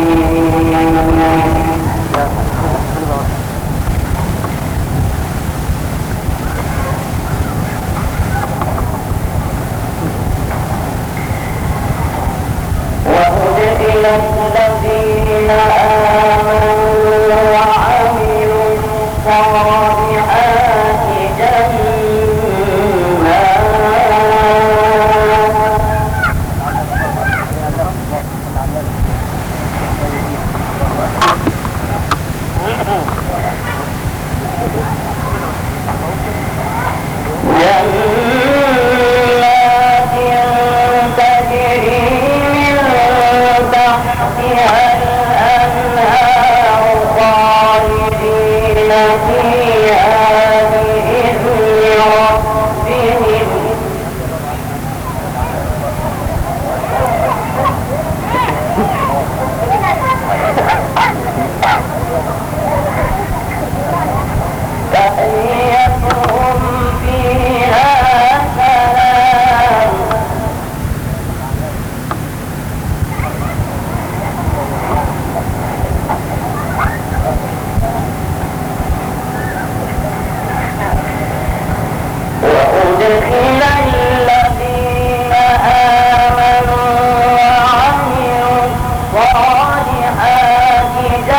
الذين آمنوا وعملوا الصالحات جنات تجري من تحتها الأنهار خالدين فيها بإذن ربهم تحيتهم فيها سلام وأدخل الذين آمنوا وعملوا الصالحات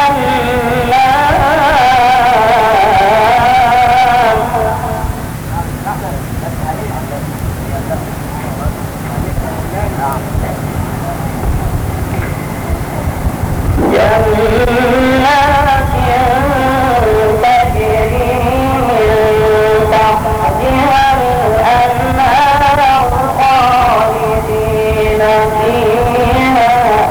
جنات تجري من تحتها الأنهار خالدين فيها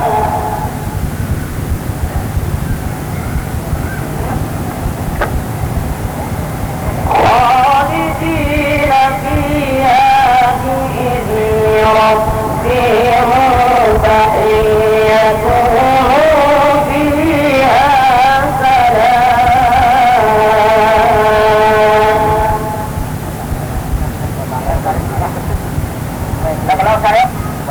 بإذن ربهم تحيتهم فيها سلام.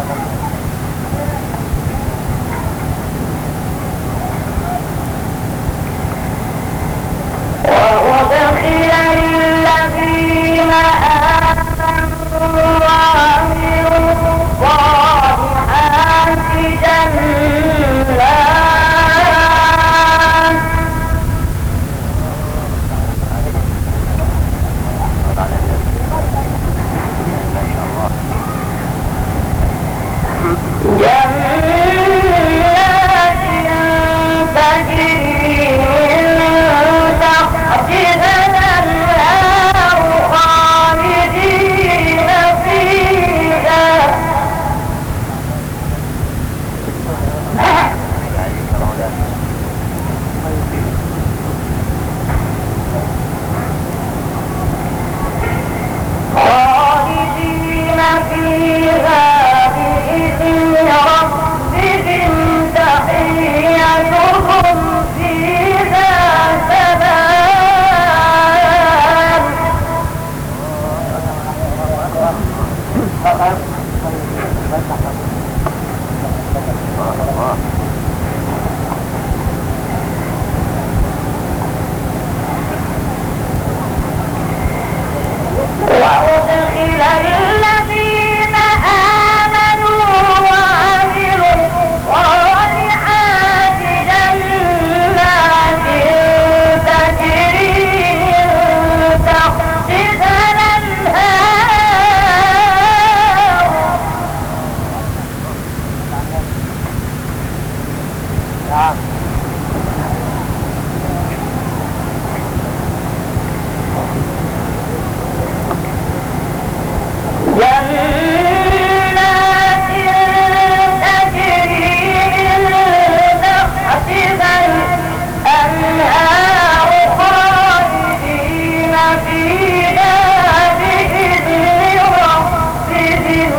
وأدخل الذين آمنوا وعملوا الصالحات جنات تجري من تحتها الأنهار خالدين فيها بإذن ربهم تحيتهم فيها سلام. وأدخل الذين آمنوا وعملوا الصالحات جنات تجري من تحتها الأنهار جنات تجري من تحتها الأنهار خالدين فيها بإذن ربهم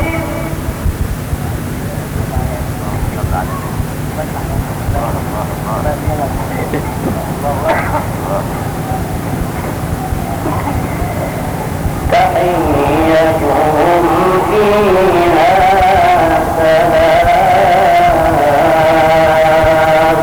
تحيتهم فيها سلام.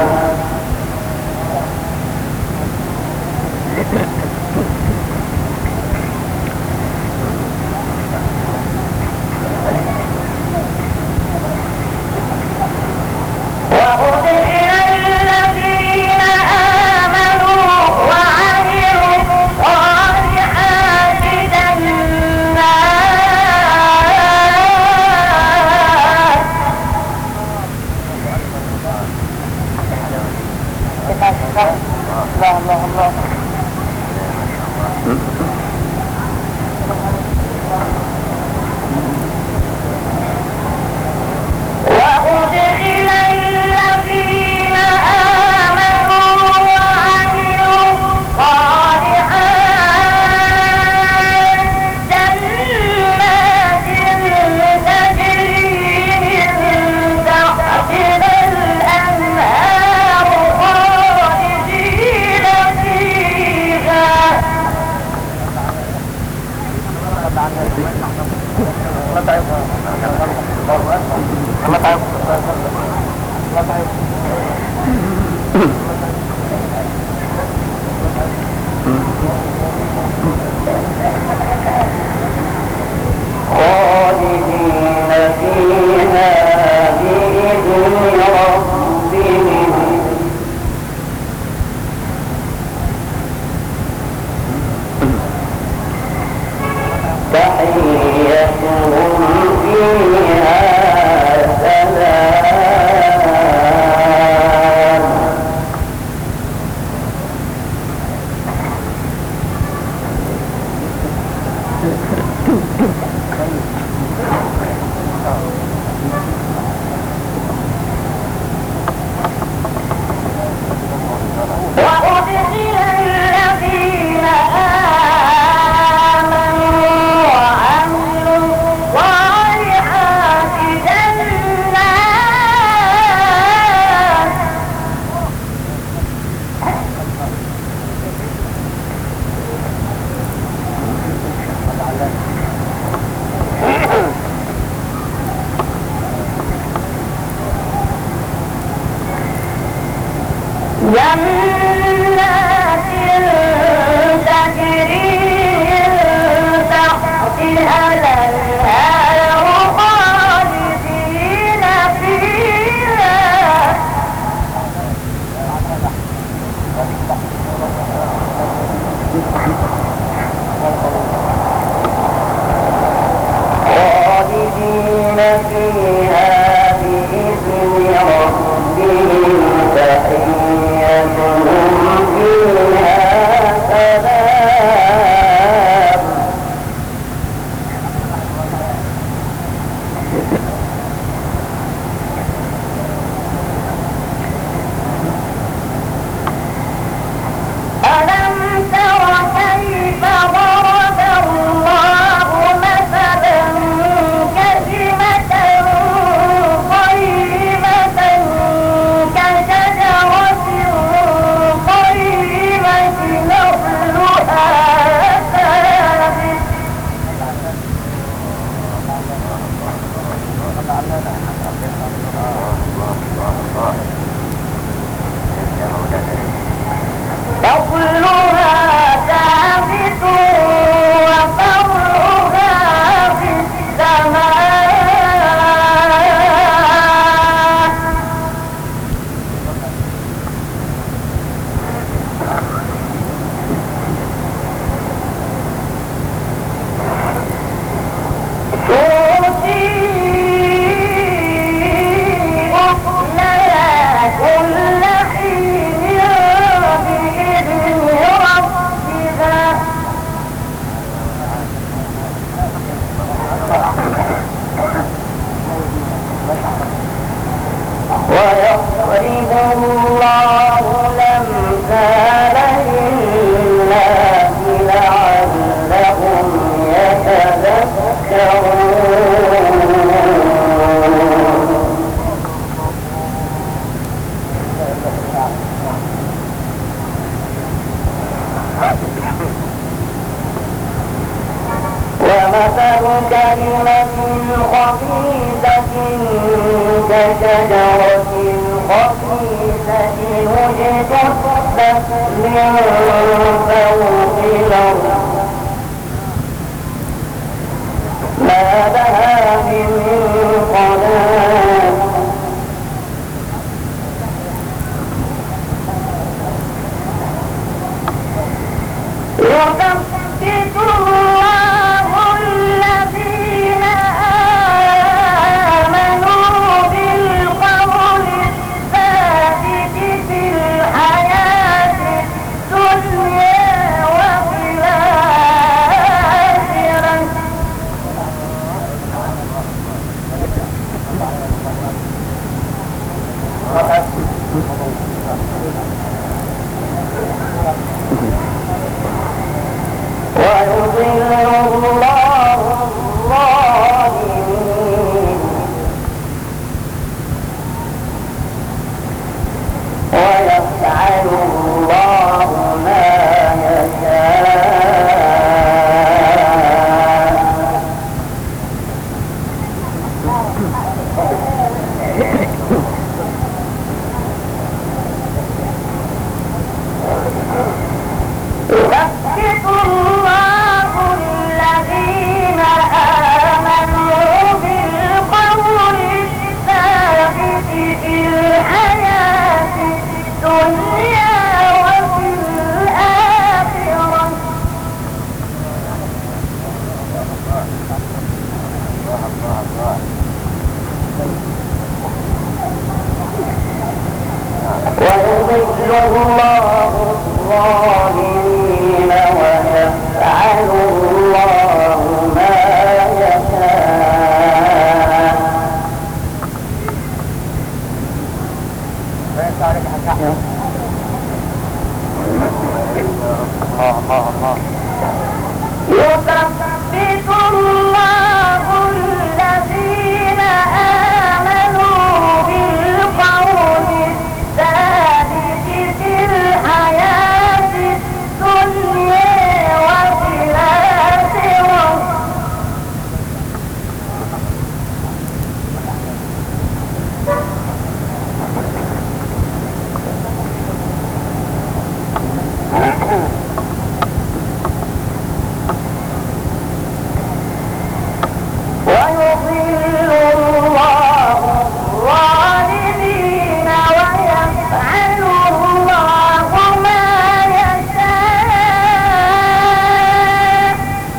خالدين فيها بإذن ربهم تحيتهم فيها سلام. وأدخل الذين آمنوا وعملوا الصالحات جنات تجري من تحتها الأنهار خالدين فيها بإذن ربهم تحيتهم فيها سلام. ألم تر كيف ضرب الله مثلا كلمة طيبة كشجرة طيبة نخلها ثابت نخلها ثابت وفرعها في السماء تؤتي أكلها كل حين بإذن ربها ويضرب الله الأمثال للناس لعلهم يتذكرون. ومثل كلمة خبيثة كشجرة خبيثة اجتثت من فوق الأرض ما لها من قرار يثبت الله الذين آمنوا بالقول الثابت في الحياة الدنيا وفي الآخرة ويضل الله الظالمين ويفعل الله ما يشاء. الله الذين آمنوا بالقول الثابت في الحياة الدنيا وفي الآخرة. ويضل الله الظالمين ويفعل الله ما يشاء. يثبت الله الذين آمنوا بالقول الثابت في الحياة الدنيا وفي الآخرة. ويضل الله الظالمين ويفعل الله ما يشاء.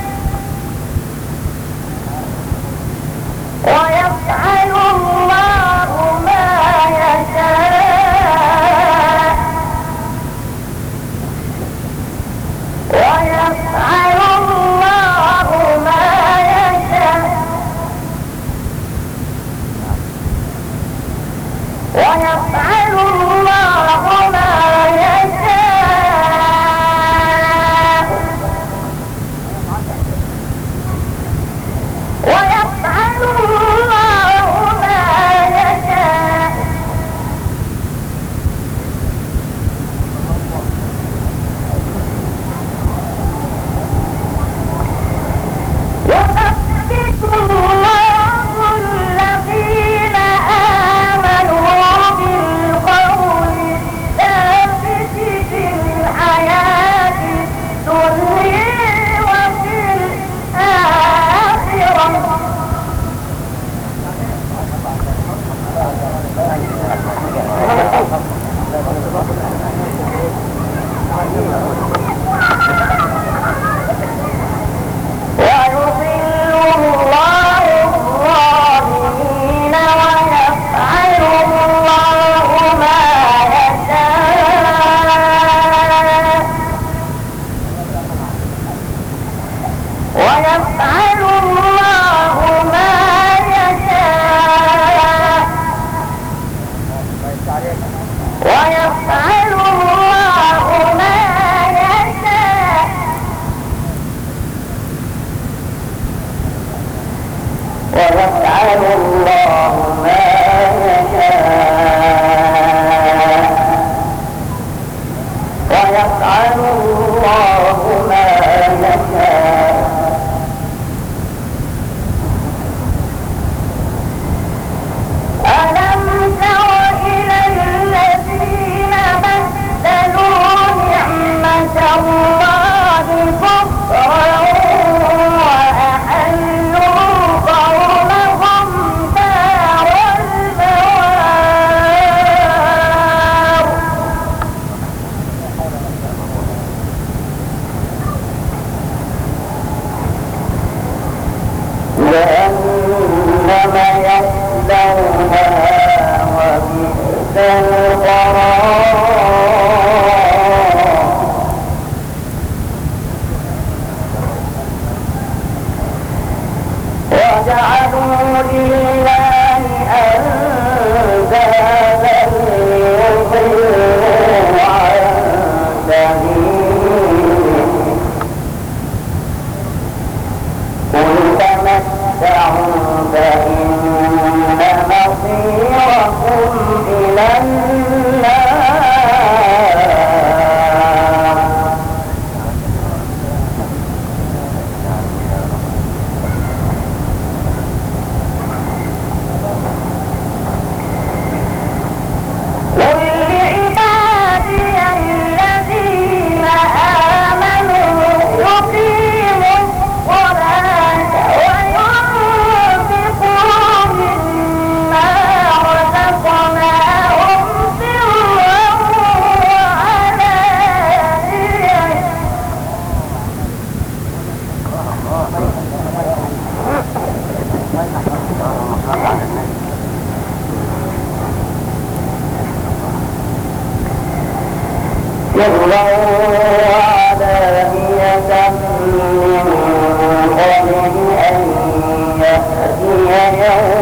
ويفعل الله ما يشاء. ويفعل الله ما يشاء. ويفعل الله ما يشاء. ويفعل الله ما يشاء. يثبت الله الذين آمنوا بالقول الثابت في الحياة الدنيا وفي الآخرة. ويضل الله الظالمين ويفعل الله ما يشاء. ويفعل الله ما يشاء. ويفعل الله ما يشاء. ويفعل الله ما يشاء. ويفعل الله ما يشاء. ألم تر إلى الذين بدلوا نعمة الله كفرا وأحلوا قومهم دار سرا وعلانية من قبل أن يأتي يوم